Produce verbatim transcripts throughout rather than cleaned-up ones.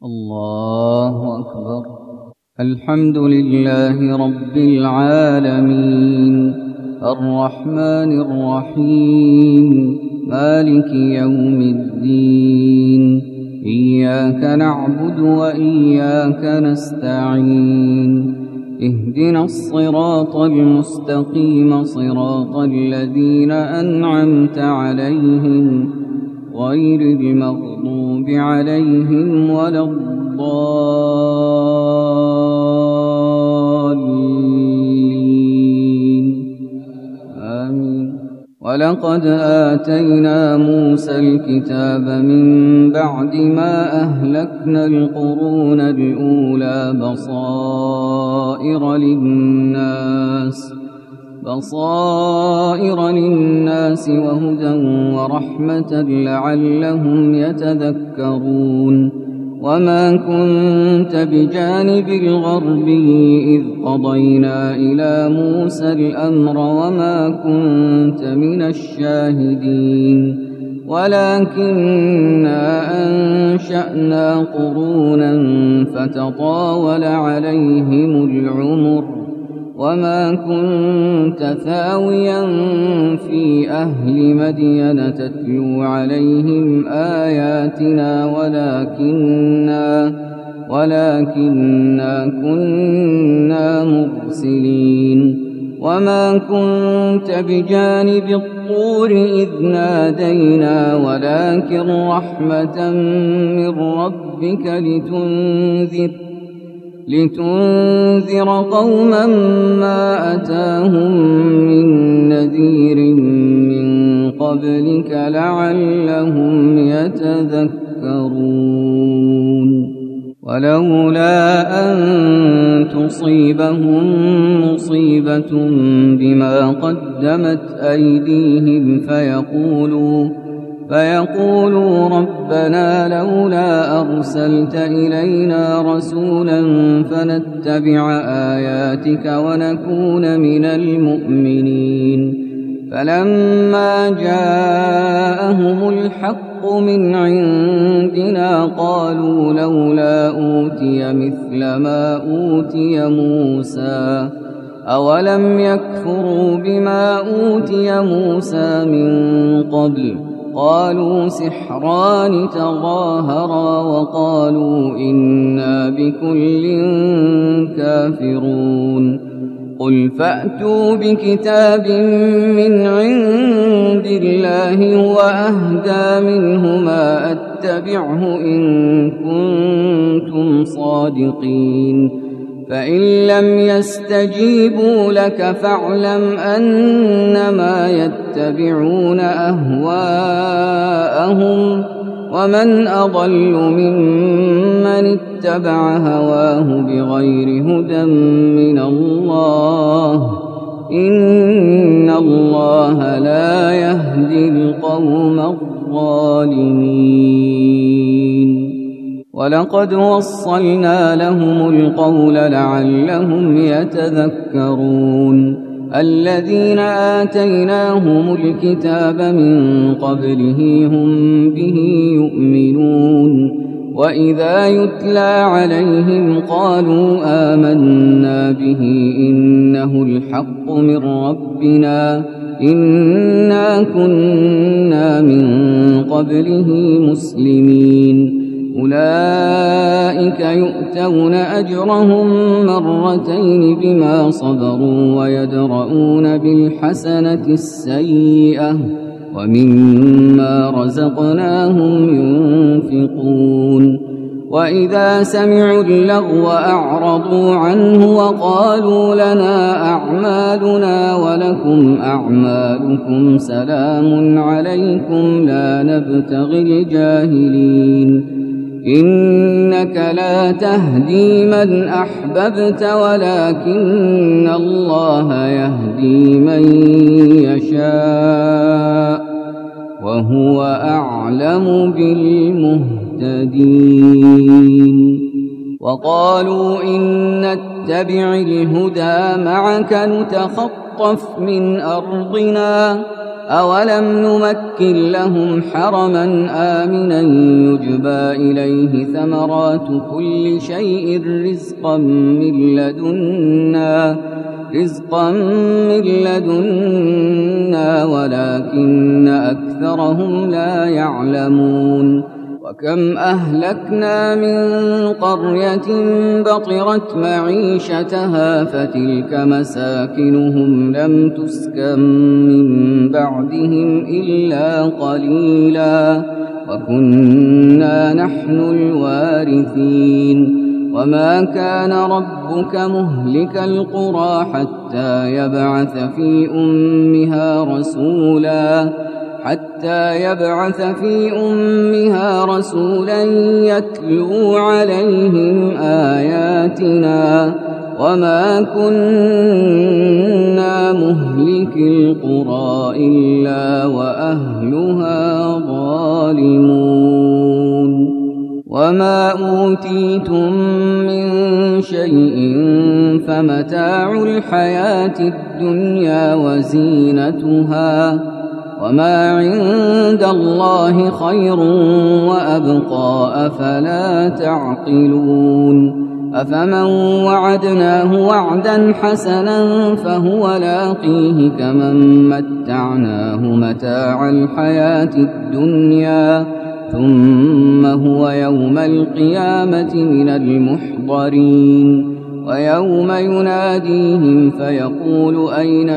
الله أكبر. الحمد لله رب العالمين، الرحمن الرحيم، مالك يوم الدين، إياك نعبد وإياك نستعين، اهدنا الصراط المستقيم، صراط الذين أنعمت عليهم غير المغضوب عليهم ولا الضالين، آمين. ولقد آتينا موسى الكتاب من بعد ما أهلكنا القرون الأولى بصائر للناس بصائر للناس وهدى ورحمة لعلهم يتذكرون. وما كنت بجانب الغربي إذ قضينا إلى موسى الأمر وما كنت من الشاهدين، ولكننا أنشأنا قرونا فتطاول عليهم العمر، وما كنت ثاويا في أهل مدين تتلو عليهم آياتنا ولكننا, ولكننا كنا مرسلين. وما كنت بجانب الطور إذ نادينا ولكن رحمة من ربك لتنذر لتنذر قوما ما أتاهم من نذير من قبلك لعلهم يتذكرون. ولولا أن تصيبهم مصيبة بما قدمت أيديهم فيقولوا فيقولوا ربنا لولا أرسلت إلينا رسولا فنتبع آياتك ونكون من المؤمنين. فلما جاءهم الحق من عندنا قالوا لولا أوتي مثل ما أوتي موسى أولم يكفروا بما أوتي موسى من قبل قالوا سحران تظاهرا وقالوا إنا بكل كافرون. قل فأتوا بكتاب من عند الله هو أهدى منهما أتبعه إن كنتم صادقين. فإن لم يستجيبوا لك فاعلم أنما يتبعون أهواءهم ومن أضل ممن اتبع هواه بغير هدى من الله إن الله لا يهدي القوم الظالمين. ولقد وصلنا لهم القول لعلهم يتذكرون. الذين آتيناهم الكتاب من قبله هم به يؤمنون. وإذا يتلى عليهم قالوا آمنا به إنه الحق من ربنا إنا كنا من قبله مسلمين. أولئك يؤتون أجرهم مرتين بما صبروا ويدرؤون بالحسنة السيئة ومما رزقناهم ينفقون. وإذا سمعوا اللغو أعرضوا عنه وقالوا لنا أعمالنا ولكم أعمالكم سلام عليكم لا نبتغي الجاهلين. إنك لا تهدي من أحببت ولكن الله يهدي من يشاء وهو أعلم بالمهتدين. وقالوا إن نتبع الهدى معك نتخطف من أرضنا أولم نمكن لهم حرما آمنا يجبى إليه ثمرات كل شيء رزقا من لدنا رزقا من لدنا ولكن أكثرهم لا يعلمون وكم أهلكنا من قرية بطرت معيشتها فتلك مساكنهم لم تسكن من بعدهم إلا قليلا وكنا نحن الوارثين وما كان ربك مهلك القرى حتى يبعث في أمها رسولا حتى يبعث في أمها رسولا يتلو عليهم آياتنا وما كنا مهلك القرى إلا وأهلها ظالمون وما أوتيتم من شيء فمتاع الحياة الدنيا وزينتها وما عند الله خير وأبقى أفلا تعقلون أفمن وعدناه وعدا حسنا فهو لاقيه كمن متعناه متاع الحياة الدنيا ثم هو يوم القيامة من المحضرين ويوم يناديهم فيقول أين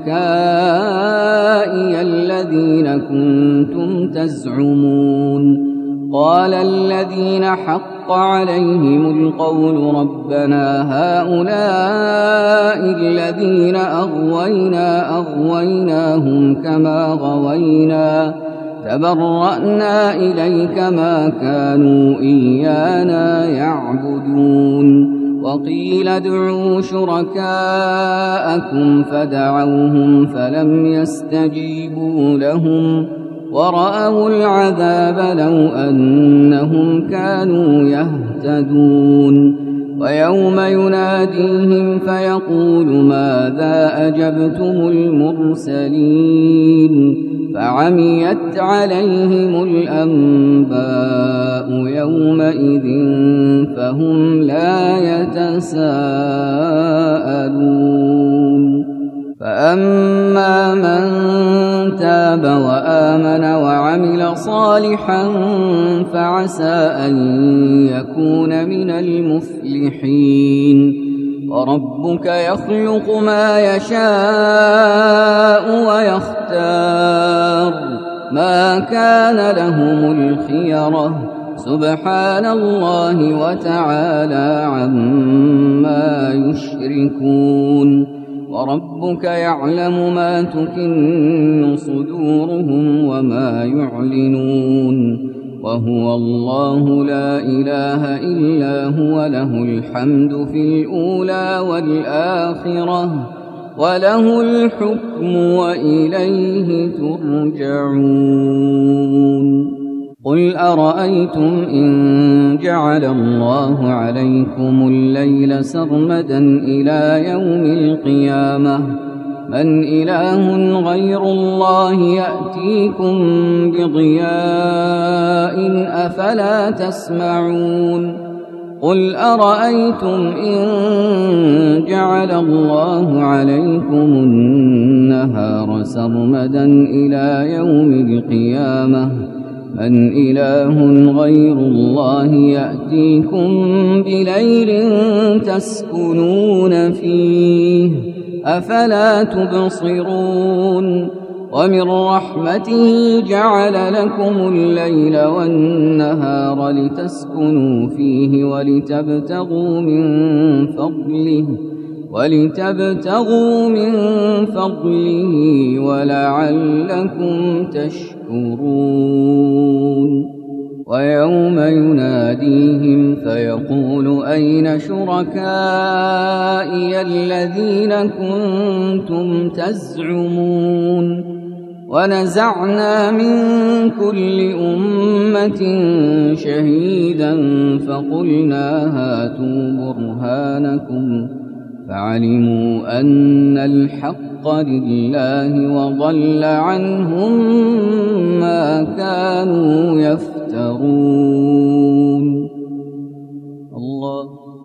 شركائي الذين كنتم تزعمون قال الذين حق عليهم القول ربنا هؤلاء الذين أغوينا أغويناهم كما غوينا تبرأنا إليك ما كانوا إيانا يعبدون وقيل ادعوا شركاءكم فدعوهم فلم يستجيبوا لهم ورأوا العذاب لو أنهم كانوا يهتدون ويوم يناديهم فيقول ماذا أجبتم المرسلين فعميت عليهم الأنباء يومئذ فهم لا يتساءلون فأما من تاب وآمن وعمل صالحا فعسى أن يكون من المفلحين وربك يخلق ما يشاء ويختار ما كان لهم الخيرة سبحان الله وتعالى عما يشركون وربك يعلم ما تكن صدورهم وما يعلنون وهو الله لا إله إلا هو له الحمد في الأولى والآخرة وله الحكم وإليه ترجعون قل أرأيتم إن جعل الله عليكم الليل سرمدا إلى يوم القيامة من إله غير الله يأتيكم بضياء أفلا تسمعون قل أرأيتم إن جعل الله عليكم النهار سرمدا إلى يوم القيامة من إله غير الله يأتيكم بليل تسكنون فيه أفلا تبصرون ومن رحمته جعل لكم الليل والنهار لتسكنوا فيه ولتبتغوا من فضله ولتبتغوا من فضله ولعلكم تشكرون ويوم يناديهم فيقول أين شركائي الذين كنتم تزعمون ونزعنا من كل أمة شهيدا فقلنا هاتوا برهانكم فعلموا أن الحق لله وضل عنهم ما كانوا يفترون. الله